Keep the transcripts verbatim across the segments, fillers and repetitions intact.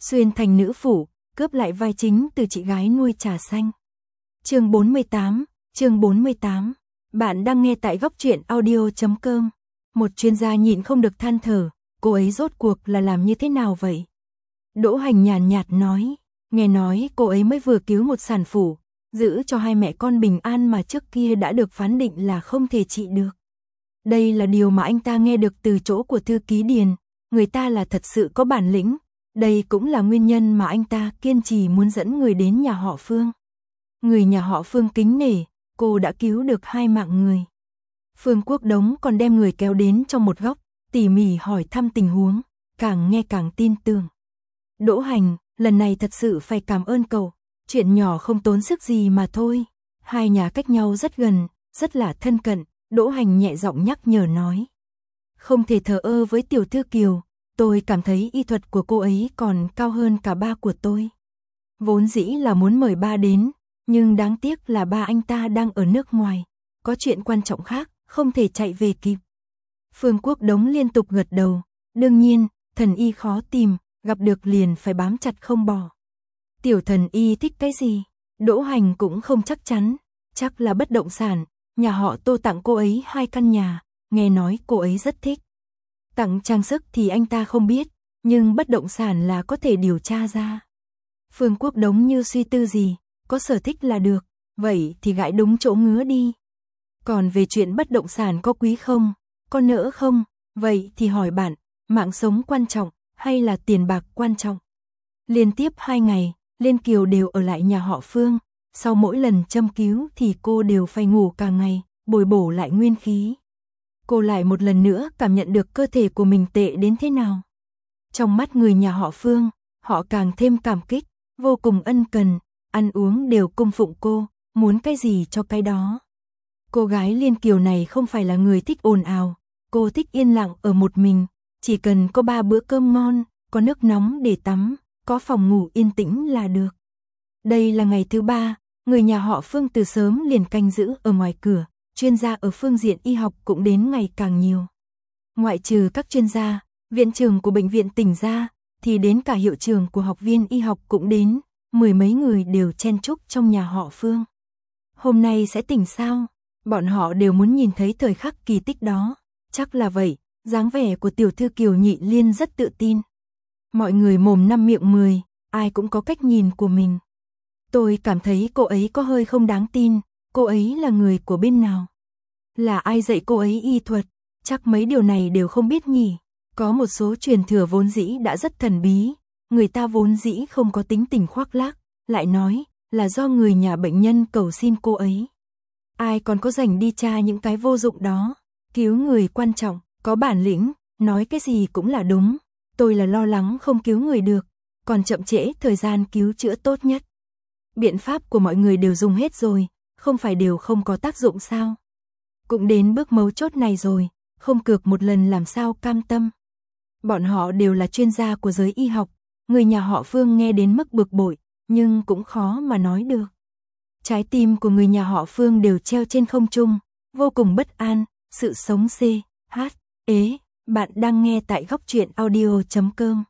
xuyên thành nữ phủ, cướp lại vai chính từ chị gái nuôi trà xanh. Chương bốn mươi tám, chương bốn mươi tám. Bạn đang nghe tại góc truyện audio chấm com. Một chuyên gia nhịn không được than thở, cô ấy rốt cuộc là làm như thế nào vậy? Đỗ Hành nhàn nhạt nói, nghe nói cô ấy mới vừa cứu một sản phủ, giữ cho hai mẹ con bình an mà trước kia đã được phán định là không thể trị được. Đây là điều mà anh ta nghe được từ chỗ của thư ký Điền, người ta là thật sự có bản lĩnh, đây cũng là nguyên nhân mà anh ta kiên trì muốn dẫn người đến nhà họ Phương. Người nhà họ Phương kính nể, cô đã cứu được hai mạng người. Phương Quốc Đống còn đem người kéo đến trong một góc, tỉ mỉ hỏi thăm tình huống, càng nghe càng tin tưởng. Đỗ Hành, lần này thật sự phải cảm ơn cậu, chuyện nhỏ không tốn sức gì mà thôi. Hai nhà cách nhau rất gần, rất là thân cận, Đỗ Hành nhẹ giọng nhắc nhở nói. Không thể thờ ơ với tiểu thư Kiều, tôi cảm thấy y thuật của cô ấy còn cao hơn cả ba của tôi. Vốn dĩ là muốn mời ba đến, nhưng đáng tiếc là ba anh ta đang ở nước ngoài, có chuyện quan trọng khác, không thể chạy về kịp. Phương Quốc Đống liên tục gật đầu, đương nhiên, thần y khó tìm, gặp được liền phải bám chặt không bỏ. Tiểu thần y thích cái gì? Đỗ Hành cũng không chắc chắn, chắc là bất động sản, nhà họ Tô tặng cô ấy hai căn nhà, nghe nói cô ấy rất thích. Tặng trang sức thì anh ta không biết, nhưng bất động sản là có thể điều tra ra. Phương Quốc Đống như suy tư gì, có sở thích là được, vậy thì gãi đúng chỗ ngứa đi. Còn về chuyện bất động sản có quý không, có nỡ không, vậy thì hỏi bạn, mạng sống quan trọng, hay là tiền bạc quan trọng? Liên tiếp hai ngày, Liên Kiều đều ở lại nhà họ Phương, sau mỗi lần châm cứu thì cô đều phải ngủ cả ngày, bồi bổ lại nguyên khí. Cô lại một lần nữa cảm nhận được cơ thể của mình tệ đến thế nào. Trong mắt người nhà họ Phương, họ càng thêm cảm kích, vô cùng ân cần, ăn uống đều cung phụng cô, muốn cái gì cho cái đó. Cô gái Liên Kiều này không phải là người thích ồn ào, cô thích yên lặng ở một mình, chỉ cần có ba bữa cơm ngon, có nước nóng để tắm, có phòng ngủ yên tĩnh là được. Đây là ngày thứ ba, người nhà họ Phương từ sớm liền canh giữ ở ngoài cửa, chuyên gia ở phương diện y học cũng đến ngày càng nhiều. Ngoại trừ các chuyên gia, viện trưởng của bệnh viện tỉnh ra, thì đến cả hiệu trưởng của học viên y học cũng đến, mười mấy người đều chen chúc trong nhà họ Phương. Hôm nay sẽ tỉnh sao? Bọn họ đều muốn nhìn thấy thời khắc kỳ tích đó. Chắc là vậy, dáng vẻ của tiểu thư Kiều Nhị Liên rất tự tin. Mọi người mồm năm miệng mười, ai cũng có cách nhìn của mình. Tôi cảm thấy cô ấy có hơi không đáng tin, cô ấy là người của bên nào? Là ai dạy cô ấy y thuật? Chắc mấy điều này đều không biết nhỉ. Có một số truyền thừa vốn dĩ đã rất thần bí, người ta vốn dĩ không có tính tình khoác lác, lại nói là do người nhà bệnh nhân cầu xin cô ấy. Ai còn có rảnh đi tra những cái vô dụng đó, cứu người quan trọng, có bản lĩnh, nói cái gì cũng là đúng. Tôi là lo lắng không cứu người được, còn chậm trễ thời gian cứu chữa tốt nhất. Biện pháp của mọi người đều dùng hết rồi, không phải đều không có tác dụng sao? Cũng đến bước mấu chốt này rồi, không cược một lần làm sao cam tâm. Bọn họ đều là chuyên gia của giới y học, người nhà họ Phương nghe đến mức bực bội, nhưng cũng khó mà nói được. Trái tim của người nhà họ Phương đều treo trên không trung, vô cùng bất an, sự sống c, h, ế, bạn đang nghe tại góc truyện audio chấm com.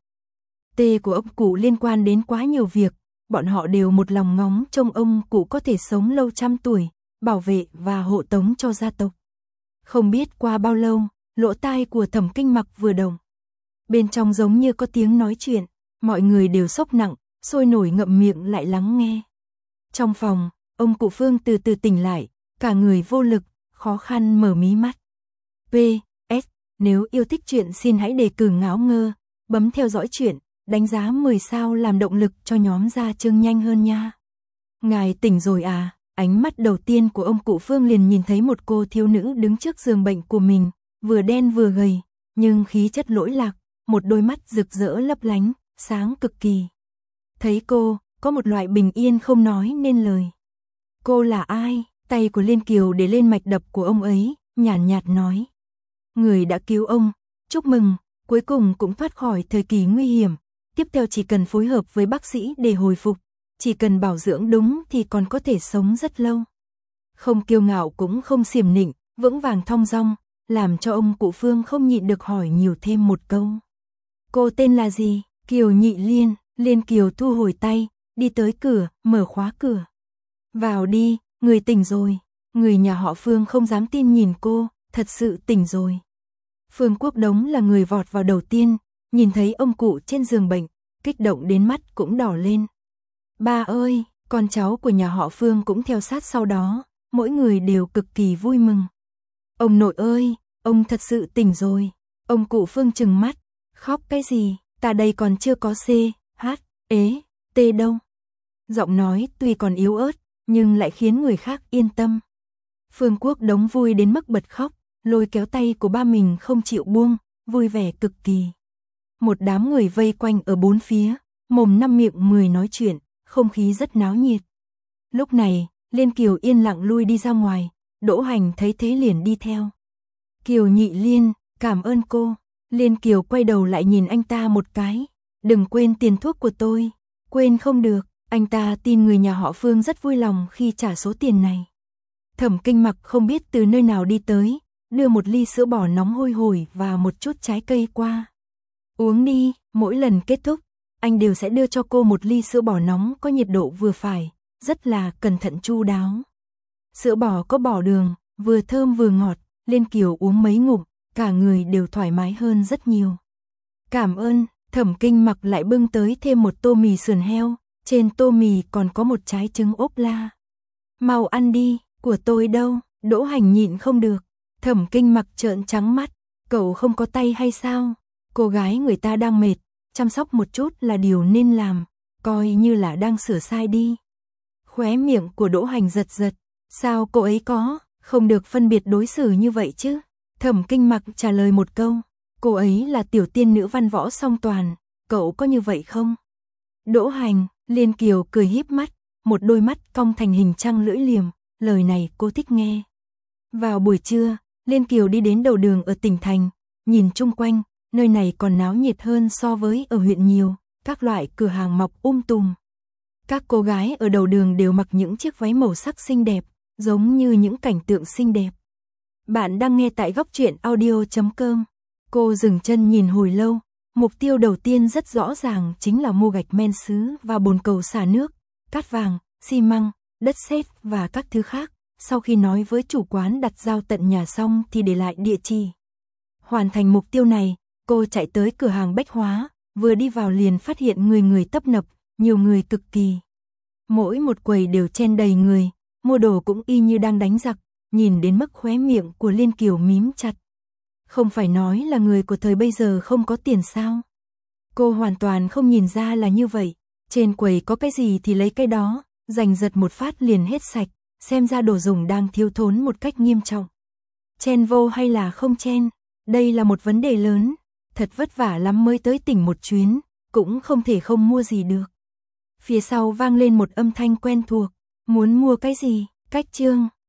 T của ông cụ liên quan đến quá nhiều việc, bọn họ đều một lòng ngóng trông ông cụ có thể sống lâu trăm tuổi, bảo vệ và hộ tống cho gia tộc. Không biết qua bao lâu, lỗ tai của Thẩm Kinh Mặc vừa động. Bên trong giống như có tiếng nói chuyện, mọi người đều sốc nặng, sôi nổi ngậm miệng lại lắng nghe. Trong phòng, ông cụ Phương từ từ tỉnh lại, cả người vô lực, khó khăn mở mí mắt. P S Nếu yêu thích truyện xin hãy đề cử Ngáo Ngơ, bấm theo dõi truyện, đánh giá mười sao làm động lực cho nhóm ra chương nhanh hơn nha. Ngài tỉnh rồi à? Ánh mắt đầu tiên của ông cụ Phương liền nhìn thấy một cô thiếu nữ đứng trước giường bệnh của mình, vừa đen vừa gầy, nhưng khí chất lỗi lạc, một đôi mắt rực rỡ lấp lánh, sáng cực kỳ. Thấy cô, có một loại bình yên không nói nên lời. Cô là ai? Tay của Liên Kiều để lên mạch đập của ông ấy, nhàn nhạt, nhạt nói. Người đã cứu ông, chúc mừng, cuối cùng cũng thoát khỏi thời kỳ nguy hiểm. Tiếp theo chỉ cần phối hợp với bác sĩ để hồi phục, chỉ cần bảo dưỡng đúng thì còn có thể sống rất lâu. Không kiêu ngạo cũng không xiểm nịnh, vững vàng thong dong, làm cho ông cụ Phương không nhịn được hỏi nhiều thêm một câu. Cô tên là gì? Kiều Nhị Liên. Liên Kiều thu hồi tay, đi tới cửa, mở khóa cửa. Vào đi, người tỉnh rồi. Người nhà họ Phương không dám tin nhìn cô, thật sự tỉnh rồi. Phương Quốc Đống là người vọt vào đầu tiên, nhìn thấy ông cụ trên giường bệnh, kích động đến mắt cũng đỏ lên. Ba ơi, con cháu của nhà họ Phương cũng theo sát sau đó, mỗi người đều cực kỳ vui mừng. Ông nội ơi, ông thật sự tỉnh rồi. Ông cụ Phương trừng mắt, khóc cái gì, ta đây còn chưa có C, H, ế, T đâu. Giọng nói tuy còn yếu ớt, nhưng lại khiến người khác yên tâm. Phương Quốc Đống vui đến mức bật khóc, lôi kéo tay của ba mình không chịu buông, vui vẻ cực kỳ. Một đám người vây quanh ở bốn phía, mồm năm miệng mười nói chuyện, không khí rất náo nhiệt. Lúc này, Liên Kiều yên lặng lui đi ra ngoài, Đỗ Hành thấy thế liền đi theo. Kiều Nhị Liên, cảm ơn cô. Liên Kiều quay đầu lại nhìn anh ta một cái. Đừng quên tiền thuốc của tôi. Quên không được, anh ta tin người nhà họ Phương rất vui lòng khi trả số tiền này. Thẩm Kinh Mặc không biết từ nơi nào đi tới, đưa một ly sữa bò nóng hôi hổi và một chút trái cây qua. Uống đi, mỗi lần kết thúc, anh đều sẽ đưa cho cô một ly sữa bò nóng có nhiệt độ vừa phải, rất là cẩn thận chu đáo. Sữa bò có bỏ đường, vừa thơm vừa ngọt, Liên Kiều uống mấy ngụm, cả người đều thoải mái hơn rất nhiều. Cảm ơn, Thẩm Kinh Mặc lại bưng tới thêm một tô mì sườn heo, trên tô mì còn có một trái trứng ốp la. Mau ăn đi, của tôi đâu, Đỗ Hành nhịn không được. Thẩm Kinh Mặc trợn trắng mắt, cậu không có tay hay sao? Cô gái người ta đang mệt, chăm sóc một chút là điều nên làm, coi như là đang sửa sai đi. Khóe miệng của Đỗ Hành giật giật, sao cô ấy có, không được phân biệt đối xử như vậy chứ? Thẩm Kinh Mặc trả lời một câu, cô ấy là tiểu tiên nữ văn võ song toàn, cậu có như vậy không? Đỗ Hành, Liên Kiều cười híp mắt, một đôi mắt cong thành hình trăng lưỡi liềm, lời này cô thích nghe. Vào buổi trưa, Liên Kiều đi đến đầu đường ở tỉnh thành, nhìn chung quanh, nơi này còn náo nhiệt hơn so với ở huyện nhiều, các loại cửa hàng mọc um tùm. Các cô gái ở đầu đường đều mặc những chiếc váy màu sắc xinh đẹp, giống như những cảnh tượng xinh đẹp. Bạn đang nghe tại góc truyện audio chấm com. Cô dừng chân nhìn hồi lâu, mục tiêu đầu tiên rất rõ ràng chính là mua gạch men sứ và bồn cầu xả nước, cát vàng, xi măng, đất sét và các thứ khác. Sau khi nói với chủ quán đặt giao tận nhà xong thì để lại địa chỉ. Hoàn thành mục tiêu này, cô chạy tới cửa hàng bách hóa, vừa đi vào liền phát hiện người người tấp nập, nhiều người cực kỳ. Mỗi một quầy đều chen đầy người, mua đồ cũng y như đang đánh giặc, nhìn đến mức khóe miệng của Liên Kiều mím chặt. Không phải nói là người của thời bây giờ không có tiền sao? Cô hoàn toàn không nhìn ra là như vậy, trên quầy có cái gì thì lấy cái đó, giành giật một phát liền hết sạch, xem ra đồ dùng đang thiếu thốn một cách nghiêm trọng. Chen vô hay là không chen, đây là một vấn đề lớn, thật vất vả lắm mới tới tỉnh một chuyến, cũng không thể không mua gì được. Phía sau vang lên một âm thanh quen thuộc, muốn mua cái gì, cách chương,